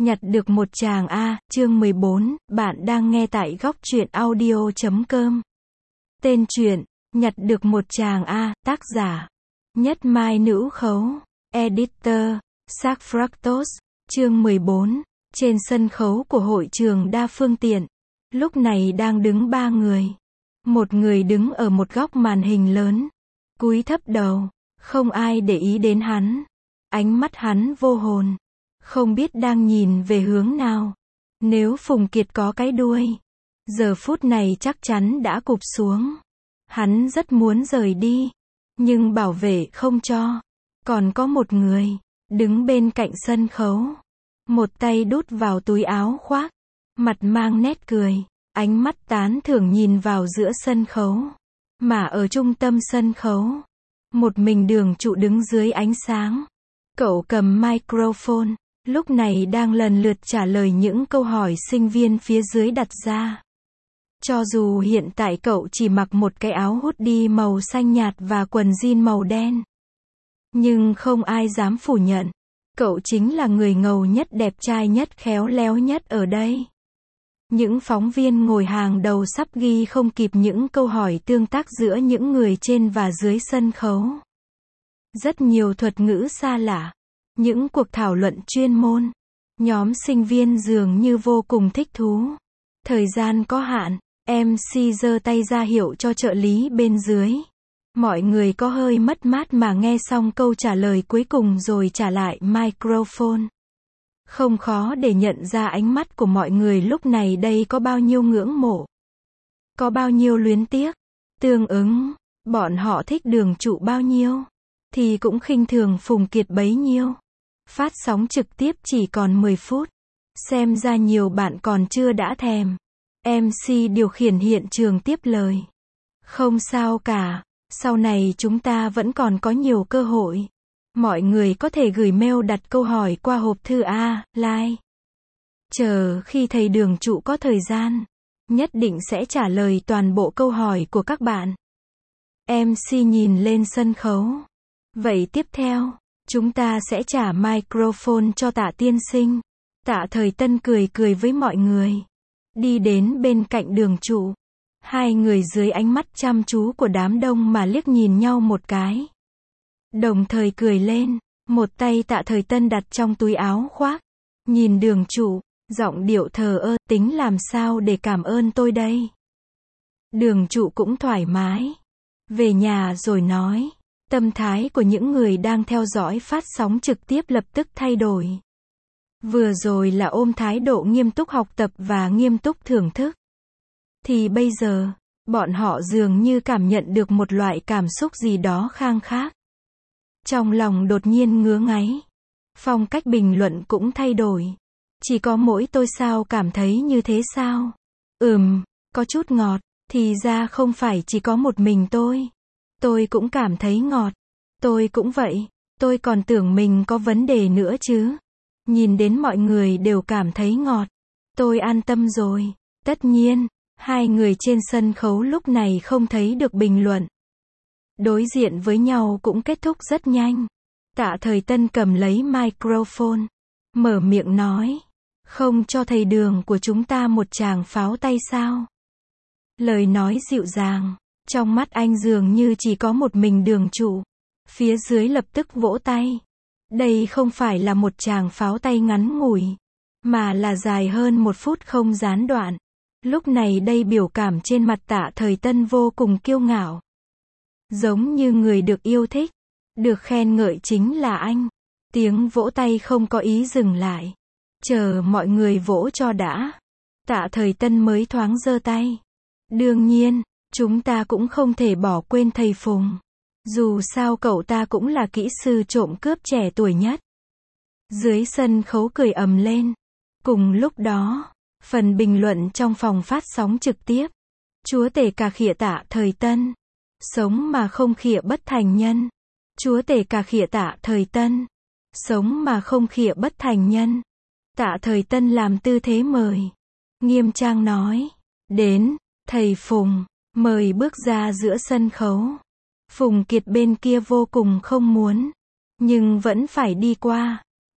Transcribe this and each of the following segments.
Nhặt được một chàng A, chương 14, bạn đang nghe tại góc truyện audio.com. Tên truyện, Nhặt được một chàng A, tác giả, Nhất Mai Nữ Khấu, editor, Sac Fractos, chương 14, trên sân khấu của hội trường đa phương tiện. Lúc này đang đứng ba người. Một người đứng ở một góc màn hình lớn, cúi thấp đầu, không ai để ý đến hắn. Ánh mắt hắn vô hồn, không biết đang nhìn về hướng nào. Nếu Phùng Kiệt có cái đuôi, giờ phút này chắc chắn đã cụp xuống. Hắn rất muốn rời đi, nhưng bảo vệ không cho. Còn có một người, đứng bên cạnh sân khấu. Một tay đút vào túi áo khoác, mặt mang nét cười, ánh mắt tán thưởng nhìn vào giữa sân khấu. Mà ở trung tâm sân khấu, một mình Đường Trụ đứng dưới ánh sáng. Cậu cầm microphone, lúc này đang lần lượt trả lời những câu hỏi sinh viên phía dưới đặt ra. Cho dù hiện tại cậu chỉ mặc một cái áo hoodie màu xanh nhạt và quần jean màu đen, nhưng không ai dám phủ nhận, cậu chính là người ngầu nhất, đẹp trai nhất, khéo léo nhất ở đây. Những phóng viên ngồi hàng đầu sắp ghi không kịp những câu hỏi tương tác giữa những người trên và dưới sân khấu. Rất nhiều thuật ngữ xa lạ, những cuộc thảo luận chuyên môn. Nhóm sinh viên dường như vô cùng thích thú. Thời gian có hạn, MC giơ tay ra hiệu cho trợ lý bên dưới. Mọi người có hơi mất mát mà nghe xong câu trả lời cuối cùng rồi trả lại microphone. Không khó để nhận ra ánh mắt của mọi người lúc này đây có bao nhiêu ngưỡng mộ, có bao nhiêu luyến tiếc. Tương ứng, bọn họ thích Đường Trụ bao nhiêu, thì cũng khinh thường Phùng Kiệt bấy nhiêu. Phát sóng trực tiếp chỉ còn 10 phút. Xem ra nhiều bạn còn chưa đã thèm. MC điều khiển hiện trường tiếp lời. Không sao cả, sau này chúng ta vẫn còn có nhiều cơ hội. Mọi người có thể gửi mail đặt câu hỏi qua hộp thư A-Line. Chờ khi thầy Đường Trụ có thời gian, nhất định sẽ trả lời toàn bộ câu hỏi của các bạn. MC nhìn lên sân khấu. Vậy tiếp theo, chúng ta sẽ trả microphone cho Tạ tiên sinh. Tạ Thời Tân cười cười với mọi người, đi đến bên cạnh Đường Trụ. Hai người dưới ánh mắt chăm chú của đám đông mà liếc nhìn nhau một cái, đồng thời cười lên. Một tay Tạ Thời Tân đặt trong túi áo khoác, nhìn Đường Trụ, giọng điệu thờ ơ, tính làm sao để cảm ơn tôi đây. Đường Trụ cũng thoải mái, về nhà rồi nói. Tâm thái của những người đang theo dõi phát sóng trực tiếp lập tức thay đổi. Vừa rồi là ôm thái độ nghiêm túc học tập và nghiêm túc thưởng thức, thì bây giờ, bọn họ dường như cảm nhận được một loại cảm xúc gì đó khang khác. Trong lòng đột nhiên ngứa ngáy. Phong cách bình luận cũng thay đổi. Chỉ có mỗi tôi sao cảm thấy như thế sao? Có chút ngọt, thì ra không phải chỉ có một mình tôi. Tôi cũng cảm thấy ngọt. Tôi cũng vậy. Tôi còn tưởng mình có vấn đề nữa chứ. Nhìn đến mọi người đều cảm thấy ngọt, tôi an tâm rồi. Tất nhiên, hai người trên sân khấu lúc này không thấy được bình luận. Đối diện với nhau cũng kết thúc rất nhanh. Tạ Thời Tân cầm lấy microphone, mở miệng nói. Không cho thầy Đường của chúng ta một tràng pháo tay sao? Lời nói dịu dàng. Trong mắt anh dường như chỉ có một mình Đường Trụ. Phía dưới lập tức vỗ tay. Đây không phải là một tràng pháo tay ngắn ngủi, mà là dài hơn 1 phút không gián đoạn. Lúc này đây biểu cảm trên mặt Tạ Thời Tân vô cùng kiêu ngạo. Giống như người được yêu thích, được khen ngợi chính là anh. Tiếng vỗ tay không có ý dừng lại. Chờ mọi người vỗ cho đã. Tạ Thời Tân mới thoáng giơ tay. Đương nhiên, chúng ta cũng không thể bỏ quên thầy Phùng. Dù sao cậu ta cũng là kỹ sư trộm cướp trẻ tuổi nhất. Dưới sân khấu cười ầm lên. Cùng lúc đó, phần bình luận trong phòng phát sóng trực tiếp. Chúa tể cà khịa Tạ Thời Tân. Sống mà không khịa bất thành nhân. Chúa tể cà khịa Tạ Thời Tân. Sống mà không khịa bất thành nhân. Tạ Thời Tân làm tư thế mời. Nghiêm trang nói. Đến, thầy Phùng, mời bước ra giữa sân khấu. Phùng Kiệt bên kia vô cùng không muốn, nhưng vẫn phải đi qua.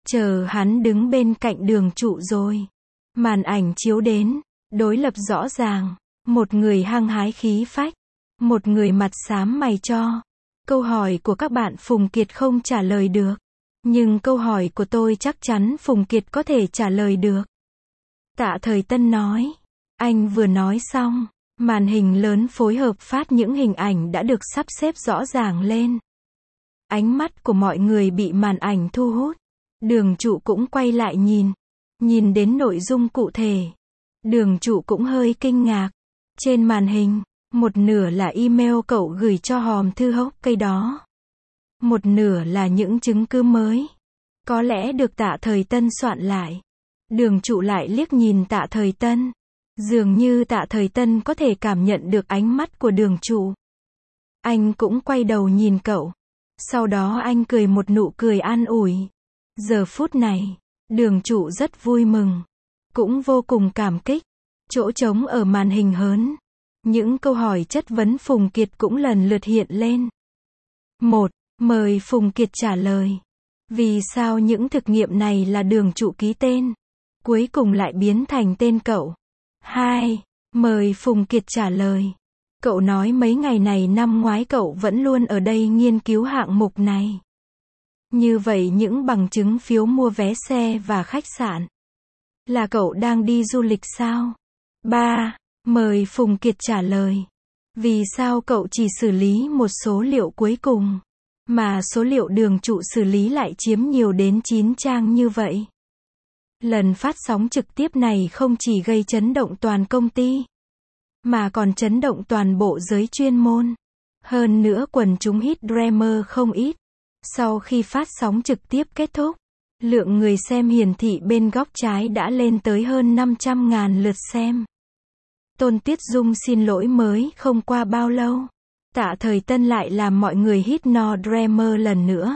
Chờ hắn đứng bên cạnh Đường Trụ rồi. Màn ảnh chiếu đến, đối lập rõ ràng. Một người hăng hái khí phách, một người mặt xám mày cho. Câu hỏi của các bạn Phùng Kiệt không trả lời được. Nhưng câu hỏi của tôi chắc chắn Phùng Kiệt có thể trả lời được. Tạ Thời Tân nói. Anh vừa nói xong, màn hình lớn phối hợp phát những hình ảnh đã được sắp xếp rõ ràng lên. Ánh mắt của mọi người bị màn ảnh thu hút. Đường Trụ cũng quay lại nhìn. Nhìn đến nội dung cụ thể. Đường Trụ cũng hơi kinh ngạc. Trên màn hình, một nửa là email cậu gửi cho hòm thư hốc cây đó. Một nửa là những chứng cứ mới. Có lẽ được Tạ Thời Tân soạn lại. Đường Trụ lại liếc nhìn Tạ Thời Tân. Dường như Tạ Thời Tân có thể cảm nhận được ánh mắt của Đường Trụ. Anh cũng quay đầu nhìn cậu. Sau đó anh cười một nụ cười an ủi. Giờ phút này, Đường Trụ rất vui mừng. Cũng vô cùng cảm kích. Chỗ trống ở màn hình hớn. Những câu hỏi chất vấn Phùng Kiệt cũng lần lượt hiện lên. 1. Mời Phùng Kiệt trả lời. Vì sao những thực nghiệm này là Đường Trụ ký tên, cuối cùng lại biến thành tên cậu? 2. Mời Phùng Kiệt trả lời. Cậu nói mấy ngày này năm ngoái cậu vẫn luôn ở đây nghiên cứu hạng mục này. Như vậy những bằng chứng phiếu mua vé xe và khách sạn, là cậu đang đi du lịch sao? 3. Mời Phùng Kiệt trả lời. Vì sao cậu chỉ xử lý một số liệu cuối cùng, mà số liệu Đường Trụ xử lý lại chiếm nhiều đến 9 trang như vậy? Lần phát sóng trực tiếp này không chỉ gây chấn động toàn công ty, mà còn chấn động toàn bộ giới chuyên môn. Hơn nữa quần chúng hit Dreamer không ít. Sau khi phát sóng trực tiếp kết thúc, lượng người xem hiển thị bên góc trái đã lên tới hơn 500.000 lượt xem. Tôn Tuyết Dung xin lỗi mới không qua bao lâu. Tạ Thời Tân lại làm mọi người hit no Dreamer lần nữa.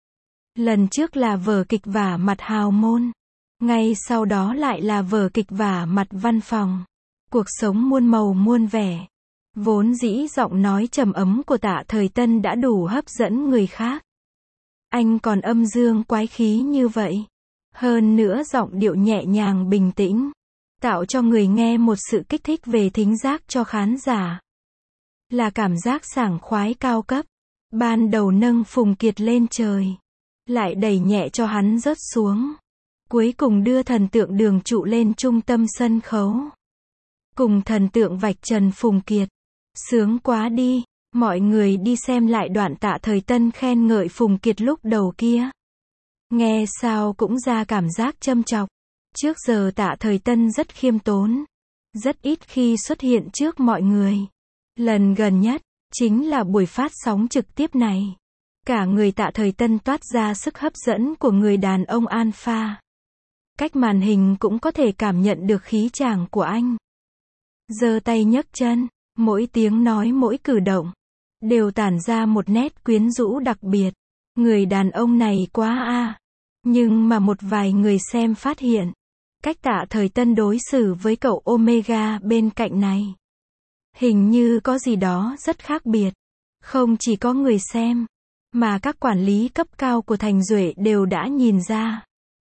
Lần trước là vở kịch vả mặt hào môn. Ngay sau đó lại là vở kịch vả mặt văn phòng. Cuộc sống muôn màu muôn vẻ. Vốn dĩ giọng nói trầm ấm của Tạ Thời Tân đã đủ hấp dẫn người khác. Anh còn âm dương quái khí như vậy. Hơn nữa giọng điệu nhẹ nhàng bình tĩnh, tạo cho người nghe một sự kích thích về thính giác cho khán giả. Là cảm giác sảng khoái cao cấp. Ban đầu nâng Phùng Kiệt lên trời, lại đẩy nhẹ cho hắn rớt xuống. Cuối cùng đưa thần tượng Đường Trụ lên trung tâm sân khấu. Cùng thần tượng vạch trần Phùng Kiệt. Sướng quá đi. Mọi người đi xem lại đoạn Tạ Thời Tân khen ngợi Phùng Kiệt lúc đầu kia. Nghe sao cũng ra cảm giác châm chọc. Trước giờ Tạ Thời Tân rất khiêm tốn, rất ít khi xuất hiện trước mọi người. Lần gần nhất, chính là buổi phát sóng trực tiếp này. Cả người Tạ Thời Tân toát ra sức hấp dẫn của người đàn ông alpha. Cách màn hình cũng có thể cảm nhận được khí chàng của anh. Giơ tay nhấc chân, mỗi tiếng nói mỗi cử động đều tản ra một nét quyến rũ đặc biệt. Người đàn ông này quá a. Nhưng mà một vài người xem phát hiện, cách Tạ Thời Tân đối xử với cậu Omega bên cạnh này, hình như có gì đó rất khác biệt. Không chỉ có người xem, mà các quản lý cấp cao của Thành Duệ đều đã nhìn ra.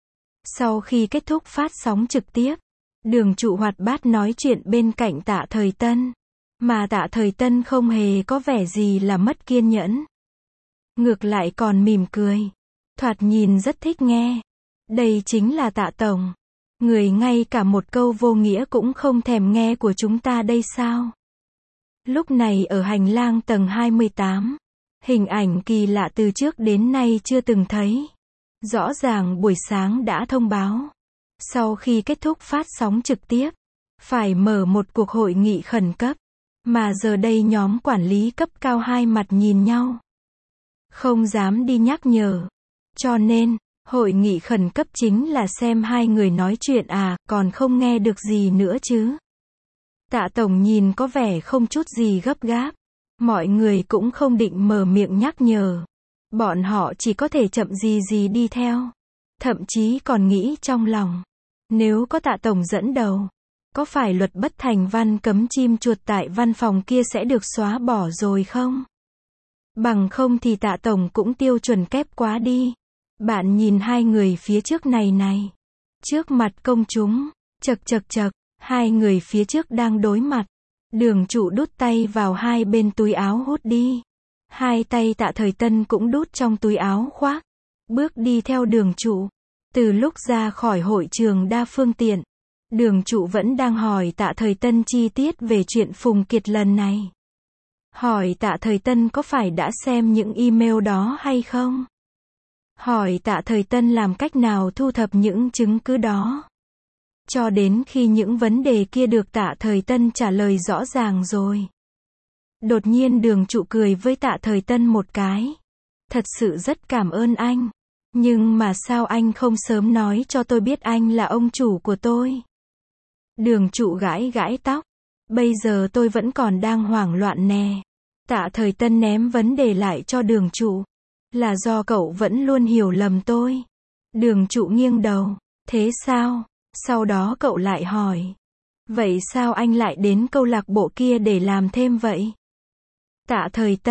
Sau khi kết thúc phát sóng trực tiếp, Đường Trụ hoạt bát nói chuyện bên cạnh Tạ Thời Tân, mà Tạ Thời Tân không hề có vẻ gì là mất kiên nhẫn. Ngược lại còn mỉm cười, thoạt nhìn rất thích nghe. Đây chính là Tạ Tổng, người ngay cả một câu vô nghĩa cũng không thèm nghe của chúng ta đây sao? Lúc này ở hành lang tầng 28, hình ảnh kỳ lạ từ trước đến nay chưa từng thấy. Rõ ràng buổi sáng đã thông báo, sau khi kết thúc phát sóng trực tiếp, phải mở một cuộc hội nghị khẩn cấp. Mà giờ đây nhóm quản lý cấp cao hai mặt nhìn nhau, không dám đi nhắc nhở. Cho nên, hội nghị khẩn cấp chính là xem hai người nói chuyện à, còn không nghe được gì nữa chứ. Tạ Tổng nhìn có vẻ không chút gì gấp gáp. Mọi người cũng không định mở miệng nhắc nhở. Bọn họ chỉ có thể chậm gì đi theo. Thậm chí còn nghĩ trong lòng, nếu có Tạ Tổng dẫn đầu, có phải luật bất thành văn cấm chim chuột tại văn phòng kia sẽ được xóa bỏ rồi không? Bằng không thì Tạ Tổng cũng tiêu chuẩn kép quá đi. Bạn nhìn hai người phía trước này này. Trước mặt công chúng. Chậc chậc chậc. Hai người phía trước đang đối mặt. Đường Trụ đút tay vào hai bên túi áo hút đi. Hai tay Tạ Thời Tân cũng đút trong túi áo khoác. Bước đi theo Đường Trụ. Từ lúc ra khỏi hội trường đa phương tiện, Đường Trụ vẫn đang hỏi Tạ Thời Tân chi tiết về chuyện Phùng Kiệt lần này. Hỏi Tạ Thời Tân có phải đã xem những email đó hay không? Hỏi Tạ Thời Tân làm cách nào thu thập những chứng cứ đó. Cho đến khi những vấn đề kia được Tạ Thời Tân trả lời rõ ràng rồi. Đột nhiên Đường Trụ cười với Tạ Thời Tân một cái. Thật sự rất cảm ơn anh. Nhưng mà sao anh không sớm nói cho tôi biết anh là ông chủ của tôi? Đường Trụ gãi gãi tóc. Bây giờ tôi vẫn còn đang hoảng loạn nè. Tạ Thời Tân ném vấn đề lại cho Đường Trụ. Là do cậu vẫn luôn hiểu lầm tôi. Đường Trụ nghiêng đầu. Thế sao? Sau đó cậu lại hỏi. Vậy sao anh lại đến câu lạc bộ kia để làm thêm vậy? Tạ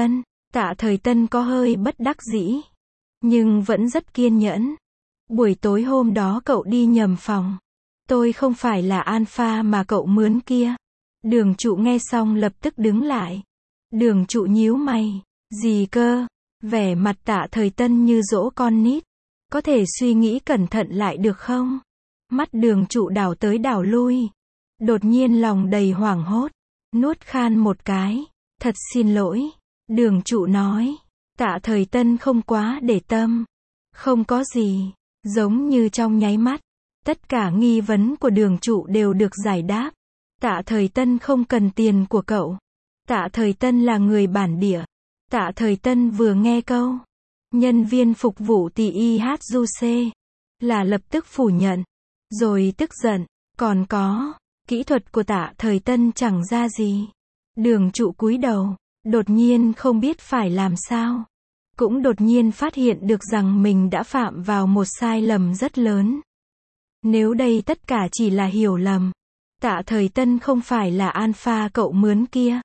Thời Tân có hơi bất đắc dĩ. Nhưng vẫn rất kiên nhẫn. Buổi tối hôm đó cậu đi nhầm phòng. Tôi không phải là Alpha mà cậu mướn kia. Đường Trụ nghe xong lập tức đứng lại. Đường Trụ nhíu mày. Gì cơ? Vẻ mặt Tạ Thời Tân như dỗ con nít. Có thể suy nghĩ cẩn thận lại được không? Mắt Đường Trụ đảo tới đảo lui. Đột nhiên lòng đầy hoảng hốt. Nuốt khan một cái. Thật xin lỗi. Đường Trụ nói. Tạ Thời Tân không quá để tâm. Không có gì. Giống như trong nháy mắt. Tất cả nghi vấn của Đường Trụ đều được giải đáp. Tạ Thời Tân không cần tiền của cậu. Tạ Thời Tân là người bản địa. Tạ Thời Tân vừa nghe câu nhân viên phục vụ TIHUC là lập tức phủ nhận. Rồi tức giận. Còn có, kỹ thuật của Tạ Thời Tân chẳng ra gì. Đường Trụ cúi đầu. Đột nhiên không biết phải làm sao. Cũng đột nhiên phát hiện được rằng mình đã phạm vào một sai lầm rất lớn. Nếu đây tất cả chỉ là hiểu lầm. Tạ Thời Tân không phải là Alpha cậu mướn kia.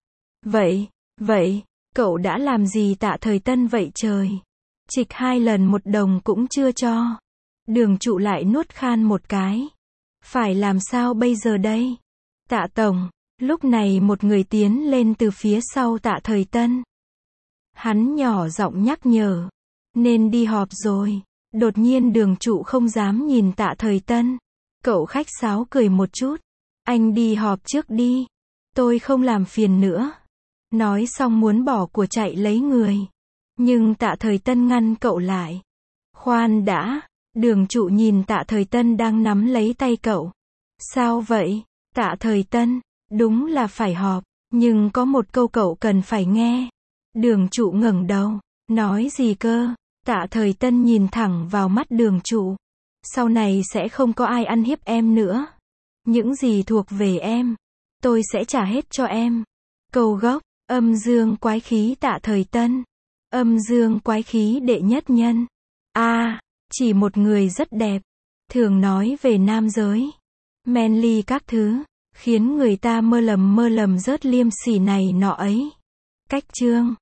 Vậy, cậu đã làm gì Tạ Thời Tân vậy trời? Trịch 2 lần 1 đồng cũng chưa cho. Đường Trụ lại nuốt khan một cái. Phải làm sao bây giờ đây? Tạ Tổng. Lúc này một người tiến lên từ phía sau Tạ Thời Tân. Hắn nhỏ giọng nhắc nhở. Nên đi họp rồi. Đột nhiên Đường Trụ không dám nhìn Tạ Thời Tân. Cậu khách sáo cười một chút. Anh đi họp trước đi. Tôi không làm phiền nữa. Nói xong muốn bỏ của chạy lấy người. Nhưng Tạ Thời Tân ngăn cậu lại. Khoan đã. Đường Trụ nhìn Tạ Thời Tân đang nắm lấy tay cậu. Sao vậy? Tạ Thời Tân. Đúng là phải họp. Nhưng có một câu cậu cần phải nghe. Đường Trụ ngẩng đầu. Nói gì cơ? Tạ Thời Tân nhìn thẳng vào mắt Đường Trụ. Sau này sẽ không có ai ăn hiếp em nữa. Những gì thuộc về em, tôi sẽ trả hết cho em. Câu gốc, âm dương quái khí Tạ Thời Tân. Âm dương quái khí đệ nhất nhân. Chỉ một người rất đẹp. Thường nói về nam giới. Manly các thứ. Khiến người ta mơ lầm rớt liêm sỉ này nọ ấy. Cách chương.